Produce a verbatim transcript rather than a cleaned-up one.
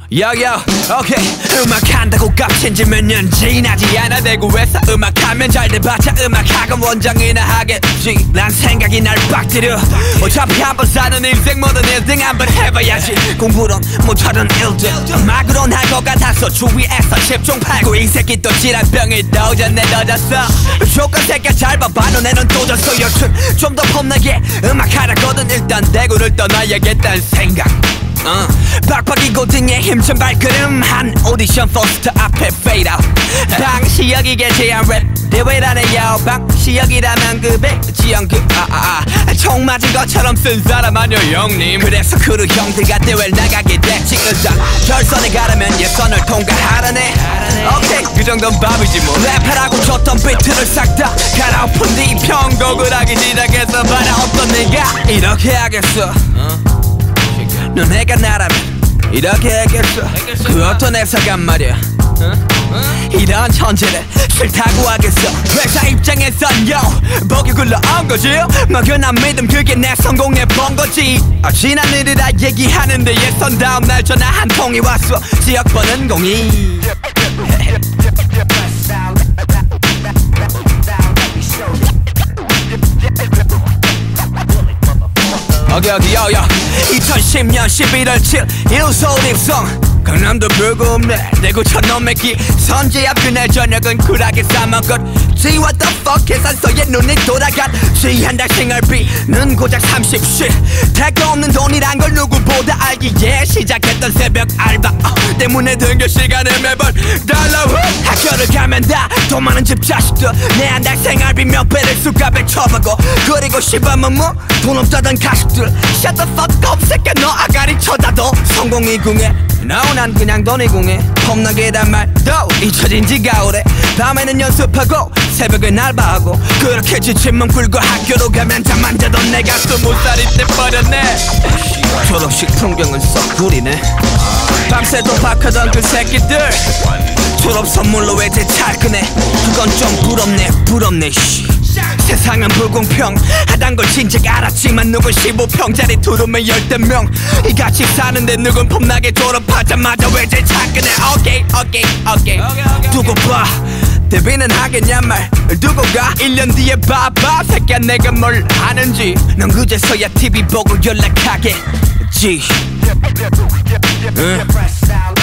야야 오케이 음악한다고 값친지 몇 년 지나지 않아 대구에서 음악하면 잘 돼봤자 음악학원 원장이나 하겠지 난 생각이 날 빡 들여 어차피 한번 사는 인생 뭐든 일 등 한번 해봐야지 공부론 못하던 일들 음악으론 할 것 같아서 주위에서 십종 팔고 이 새끼 또 질환병이 도전에 넣어졌어 조건 새끼 잘 봐봐 너네는 또 졌어 여튼 좀 더 폼나게 음악하라거든 일단 대구를 떠나야겠다는 생각 어, 빡빡이고 등에 힘찬 발걸음 한 오디션 포스터 앞에 fade out 방시혁이게 제한 랩 대회라네요 방시혁이라면 그배 지연그 아아아 총 맞은 것처럼 쓴 사람 아니요 형님 그래서 크루 형들과 대회를 나가게 됐지 일단 결선에 가려면 예선을 통과하라네 오케이 그 정도는 밥이지 뭐 랩하라고 줬던 비트를 싹 다 갈아엎은 뒤 편곡을 하기 시작해서 봐라 어떤 내가 이렇게 하겠어 어? 너네가 나라면 이렇게 하겠어 그 어떤 애사간 말이야 이런 천재를 싫다고 하겠어 회사 입장에선 요 보기 굴러온 거지 막연한 믿음 그게 내 성공의 본거지 아, 지난 일이라 얘기하는데 예선 다음날 전화 한 통이 왔어 지역 번은 공이 여기 여기 여여 이천십 년 십일월 칠일 서울 입성 강남도 별거 없네 대구 촌놈의 기 선제 앞 그날 저녁은 쿨하게 싸먹었 Gee what the fuck 계산서에 눈이 돌아갔지 한 달 생활비는 고작 삼십 씩 택도 없는 돈이란 걸 누구보다 알기에 시작했던 새벽 알바 어, 때문에 등교 시간에 매번 달라 학교를 가면 다 돈 많은 집 자식들 내 한 달 생활비 몇 배를 수갑에 쳐보고 그리고 시밤은 뭐 돈 없다던 가식들 Shut the fuck up 새끼 너 아가리 쳐다도 성공이 궁해 No 난 그냥 돈이 궁해 폼나게란 말도 잊혀진 지가 오래 밤에는 연습하고 새벽엔 알바하고 그렇게 지친 몸 굴고 학교로 가면 잠만 자던 내가 스무 살이 돼버렸네 졸업식 풍경은 썩 구리네 밤새 도박하던 그 새끼들 졸업 선물로 외제 잘 끄네 그건 좀 부럽네 부럽네 씨 세상은 불공평하단 걸 진즉 알았지만 누군 십오 평짜리 두루면 열댓 명 이같이 사는데 누군 폼나게 졸업하자마자 외제 잘 끄네 오케이 오케이 오케이 두고 봐 데뷔는 하겠냐 말 두고 가 일 년 뒤에 봐봐 새끼야 내가 뭘 하는지 넌 그제서야 티비 보고 연락하겠지 응?